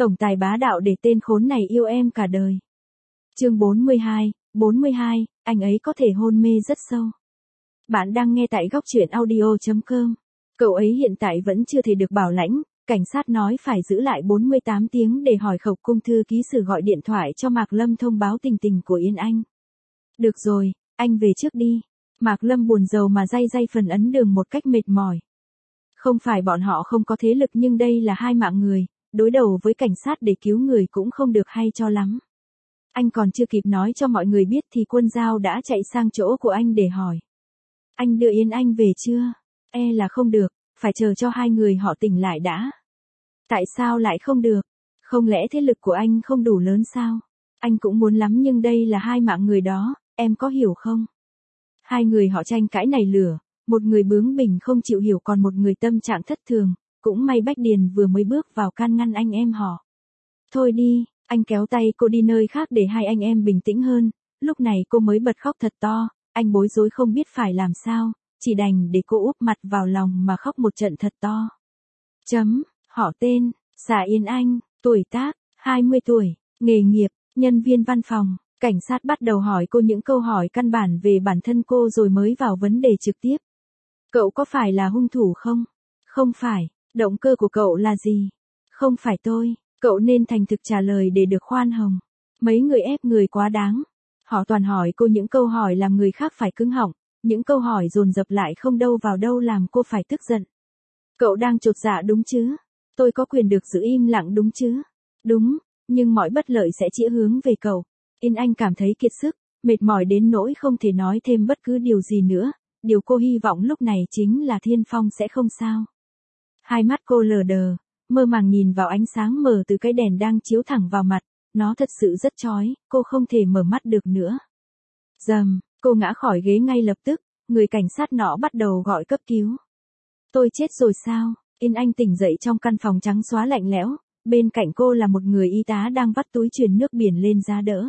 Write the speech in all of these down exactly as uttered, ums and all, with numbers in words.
Tổng tài bá đạo để tên khốn này yêu em cả đời. Chương bốn mươi hai, bốn mươi hai, anh ấy có thể hôn mê rất sâu. Bạn đang nghe tại góc truyện audio chấm com. Cậu ấy hiện tại vẫn chưa thể được bảo lãnh, cảnh sát nói phải giữ lại bốn mươi tám tiếng để hỏi khẩu cung thư ký sử gọi điện thoại cho Mạc Lâm thông báo tình tình của Yên Anh. Được rồi, anh về trước đi. Mạc Lâm buồn rầu mà day day phần ấn đường một cách mệt mỏi. Không phải bọn họ không có thế lực nhưng đây là hai mạng người, đối đầu với cảnh sát để cứu người cũng không được hay cho lắm. Anh còn chưa kịp nói cho mọi người biết thì Quân Giao đã chạy sang chỗ của anh để hỏi. Anh đưa Yên Anh về chưa? E là không được, phải chờ cho hai người họ tỉnh lại đã. Tại sao lại không được? Không lẽ thế lực của anh không đủ lớn sao? Anh cũng muốn lắm nhưng đây là hai mạng người đó, em có hiểu không? Hai người họ tranh cãi nảy lửa, một người bướng bỉnh không chịu hiểu còn một người tâm trạng thất thường, cũng may Bách Điền vừa mới bước vào can ngăn anh em họ. Thôi đi, anh kéo tay cô đi nơi khác để hai anh em bình tĩnh hơn, lúc này cô mới bật khóc thật to, anh bối rối không biết phải làm sao, chỉ đành để cô úp mặt vào lòng mà khóc một trận thật to. Chấm, họ tên, Xà Yên Anh, tuổi tác, hai mươi tuổi, nghề nghiệp, nhân viên văn phòng. Cảnh sát bắt đầu hỏi cô những câu hỏi căn bản về bản thân cô rồi mới vào vấn đề trực tiếp. Cậu có phải là hung thủ không? Không phải. Động cơ của cậu là gì? Không phải tôi. Cậu nên thành thực trả lời để được khoan hồng. Mấy người ép người quá đáng. Họ toàn hỏi cô những câu hỏi làm người khác phải cứng họng. Những câu hỏi dồn dập lại không đâu vào đâu làm cô phải tức giận. Cậu đang chột dạ đúng chứ? Tôi có quyền được giữ im lặng đúng chứ? Đúng, nhưng mọi bất lợi sẽ chĩa hướng về cậu. Yên Anh cảm thấy kiệt sức, mệt mỏi đến nỗi không thể nói thêm bất cứ điều gì nữa. Điều cô hy vọng lúc này chính là Thiên Phong sẽ không sao. Hai mắt cô lờ đờ, mơ màng nhìn vào ánh sáng mờ từ cái đèn đang chiếu thẳng vào mặt. Nó thật sự rất chói, cô không thể mở mắt được nữa. Dầm, cô ngã khỏi ghế ngay lập tức, người cảnh sát nọ bắt đầu gọi cấp cứu. Tôi chết rồi sao? Yên Anh tỉnh dậy trong căn phòng trắng xóa lạnh lẽo, bên cạnh cô là một người y tá đang vắt túi truyền nước biển lên giá đỡ.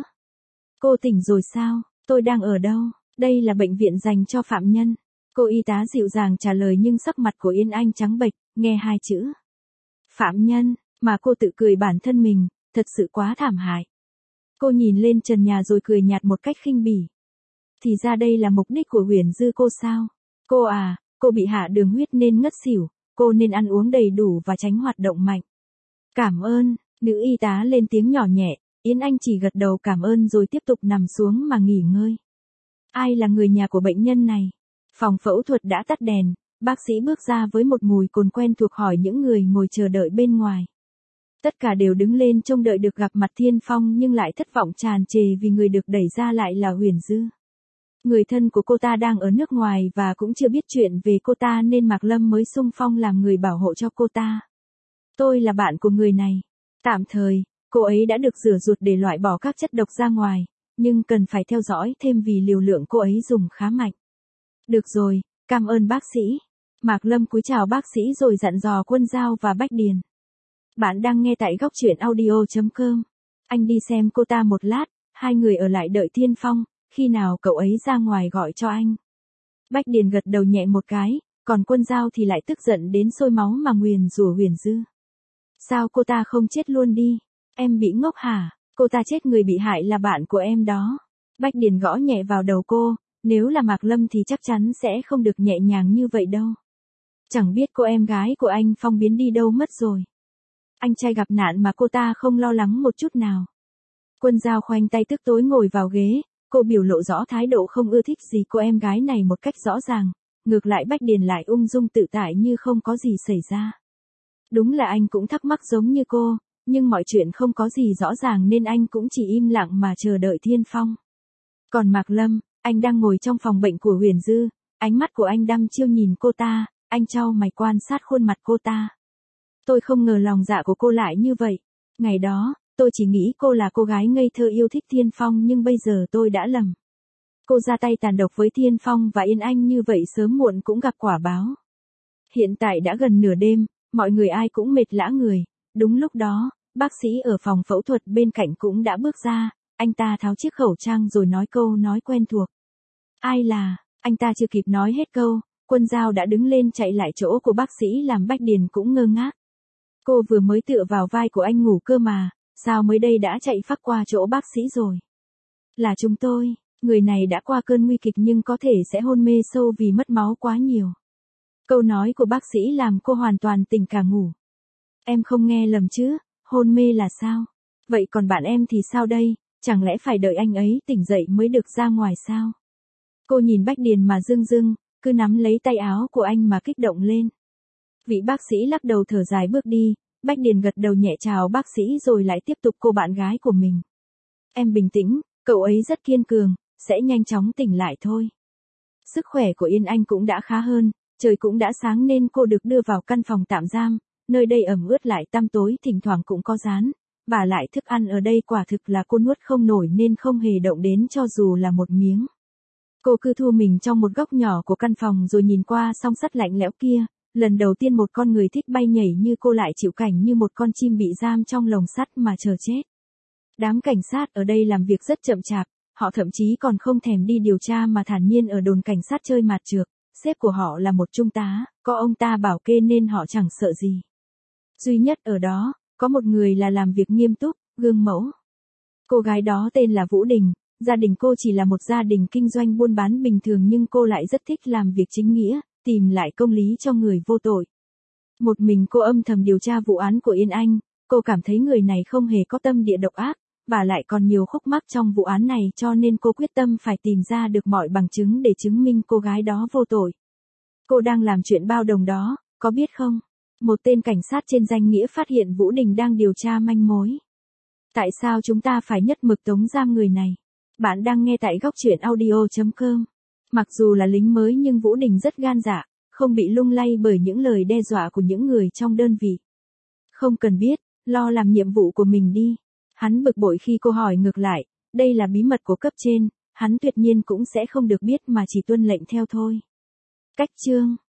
Cô tỉnh rồi sao? Tôi đang ở đâu? Đây là bệnh viện dành cho phạm nhân. Cô y tá dịu dàng trả lời nhưng sắc mặt của Yên Anh trắng bệch, nghe hai chữ. Phạm nhân, mà cô tự cười bản thân mình, thật sự quá thảm hại. Cô nhìn lên trần nhà rồi cười nhạt một cách khinh bỉ. Thì ra đây là mục đích của Huyền Dư cô sao? Cô à, cô bị hạ đường huyết nên ngất xỉu, cô nên ăn uống đầy đủ và tránh hoạt động mạnh. Cảm ơn, nữ y tá lên tiếng nhỏ nhẹ. Yên Anh chỉ gật đầu cảm ơn rồi tiếp tục nằm xuống mà nghỉ ngơi. Ai là người nhà của bệnh nhân này? Phòng phẫu thuật đã tắt đèn, bác sĩ bước ra với một mùi cồn quen thuộc hỏi những người ngồi chờ đợi bên ngoài. Tất cả đều đứng lên trông đợi được gặp mặt Thiên Phong nhưng lại thất vọng tràn trề vì người được đẩy ra lại là Huyền Dư. Người thân của cô ta đang ở nước ngoài và cũng chưa biết chuyện về cô ta nên Mạc Lâm mới xung phong làm người bảo hộ cho cô ta. Tôi là bạn của người này. Tạm thời, cô ấy đã được rửa ruột để loại bỏ các chất độc ra ngoài, nhưng cần phải theo dõi thêm vì liều lượng cô ấy dùng khá mạnh. Được rồi, cảm ơn bác sĩ. Mạc Lâm cúi chào bác sĩ rồi dặn dò Quân Giao và Bách Điền. Bạn đang nghe tại góc truyện audio chấm com. Anh đi xem cô ta một lát, hai người ở lại đợi Thiên Phong, khi nào cậu ấy ra ngoài gọi cho anh. Bách Điền gật đầu nhẹ một cái, còn Quân Giao thì lại tức giận đến sôi máu mà nguyền rủa Huyền Dư. Sao cô ta không chết luôn đi? Em bị ngốc hả? Cô ta chết người bị hại là bạn của em đó. Bách Điền gõ nhẹ vào đầu cô, nếu là Mạc Lâm thì chắc chắn sẽ không được nhẹ nhàng như vậy đâu. Chẳng biết cô em gái của anh Phong biến đi đâu mất rồi. Anh trai gặp nạn mà cô ta không lo lắng một chút nào. Quân Giao khoanh tay tức tối ngồi vào ghế, cô biểu lộ rõ thái độ không ưa thích gì cô em gái này một cách rõ ràng. Ngược lại Bách Điền lại ung dung tự tại như không có gì xảy ra. Đúng là anh cũng thắc mắc giống như cô, nhưng mọi chuyện không có gì rõ ràng nên anh cũng chỉ im lặng mà chờ đợi Thiên Phong. Còn Mạc Lâm, anh đang ngồi trong phòng bệnh của Huyền Dư, ánh mắt của anh đăm chiêu nhìn cô ta, anh chau mày quan sát khuôn mặt cô ta. Tôi không ngờ lòng dạ của cô lại như vậy. Ngày đó, tôi chỉ nghĩ cô là cô gái ngây thơ yêu thích Thiên Phong nhưng bây giờ tôi đã lầm. Cô ra tay tàn độc với Thiên Phong và Yên Anh như vậy sớm muộn cũng gặp quả báo. Hiện tại đã gần nửa đêm, mọi người ai cũng mệt lã người. Đúng lúc đó, bác sĩ ở phòng phẫu thuật bên cạnh cũng đã bước ra, anh ta tháo chiếc khẩu trang rồi nói câu nói quen thuộc. Ai là, anh ta chưa kịp nói hết câu, Quân Giao đã đứng lên chạy lại chỗ của bác sĩ làm Bách Điền cũng ngơ ngác. Cô vừa mới tựa vào vai của anh ngủ cơ mà, sao mới đây đã chạy phác qua chỗ bác sĩ rồi. Là chúng tôi, người này đã qua cơn nguy kịch nhưng có thể sẽ hôn mê sâu vì mất máu quá nhiều. Câu nói của bác sĩ làm cô hoàn toàn tỉnh cả ngủ. Em không nghe lầm chứ, hôn mê là sao? Vậy còn bạn em thì sao đây, chẳng lẽ phải đợi anh ấy tỉnh dậy mới được ra ngoài sao? Cô nhìn Bách Điền mà rưng rưng, cứ nắm lấy tay áo của anh mà kích động lên. Vị bác sĩ lắc đầu thở dài bước đi, Bách Điền gật đầu nhẹ chào bác sĩ rồi lại tiếp tục cô bạn gái của mình. Em bình tĩnh, cậu ấy rất kiên cường, sẽ nhanh chóng tỉnh lại thôi. Sức khỏe của Yên Anh cũng đã khá hơn, trời cũng đã sáng nên cô được đưa vào căn phòng tạm giam, nơi đây ẩm ướt lại tăm tối thỉnh thoảng cũng có rán, và lại thức ăn ở đây quả thực là cô nuốt không nổi nên không hề động đến cho dù là một miếng. Cô cứ thu mình trong một góc nhỏ của căn phòng rồi nhìn qua song sắt lạnh lẽo kia, lần đầu tiên một con người thích bay nhảy như cô lại chịu cảnh như một con chim bị giam trong lồng sắt mà chờ chết. Đám cảnh sát ở đây làm việc rất chậm chạp, họ thậm chí còn không thèm đi điều tra mà thản nhiên ở đồn cảnh sát chơi mạt trược, sếp của họ là một trung tá, có ông ta bảo kê nên họ chẳng sợ gì. Duy nhất ở đó, có một người là làm việc nghiêm túc, gương mẫu. Cô gái đó tên là Vũ Đình, gia đình cô chỉ là một gia đình kinh doanh buôn bán bình thường nhưng cô lại rất thích làm việc chính nghĩa, tìm lại công lý cho người vô tội. Một mình cô âm thầm điều tra vụ án của Yên Anh, cô cảm thấy người này không hề có tâm địa độc ác, và lại còn nhiều khúc mắc trong vụ án này cho nên cô quyết tâm phải tìm ra được mọi bằng chứng để chứng minh cô gái đó vô tội. Cô đang làm chuyện bao đồng đó, có biết không? Một tên cảnh sát trên danh nghĩa phát hiện Vũ Đình đang điều tra manh mối. Tại sao chúng ta phải nhất mực tống giam người này? Bạn đang nghe tại góc truyện audio chấm com. Mặc dù là lính mới nhưng Vũ Đình rất gan dạ, không bị lung lay bởi những lời đe dọa của những người trong đơn vị. Không cần biết, lo làm nhiệm vụ của mình đi. Hắn bực bội khi cô hỏi ngược lại, đây là bí mật của cấp trên, hắn tuyệt nhiên cũng sẽ không được biết mà chỉ tuân lệnh theo thôi. Cách chương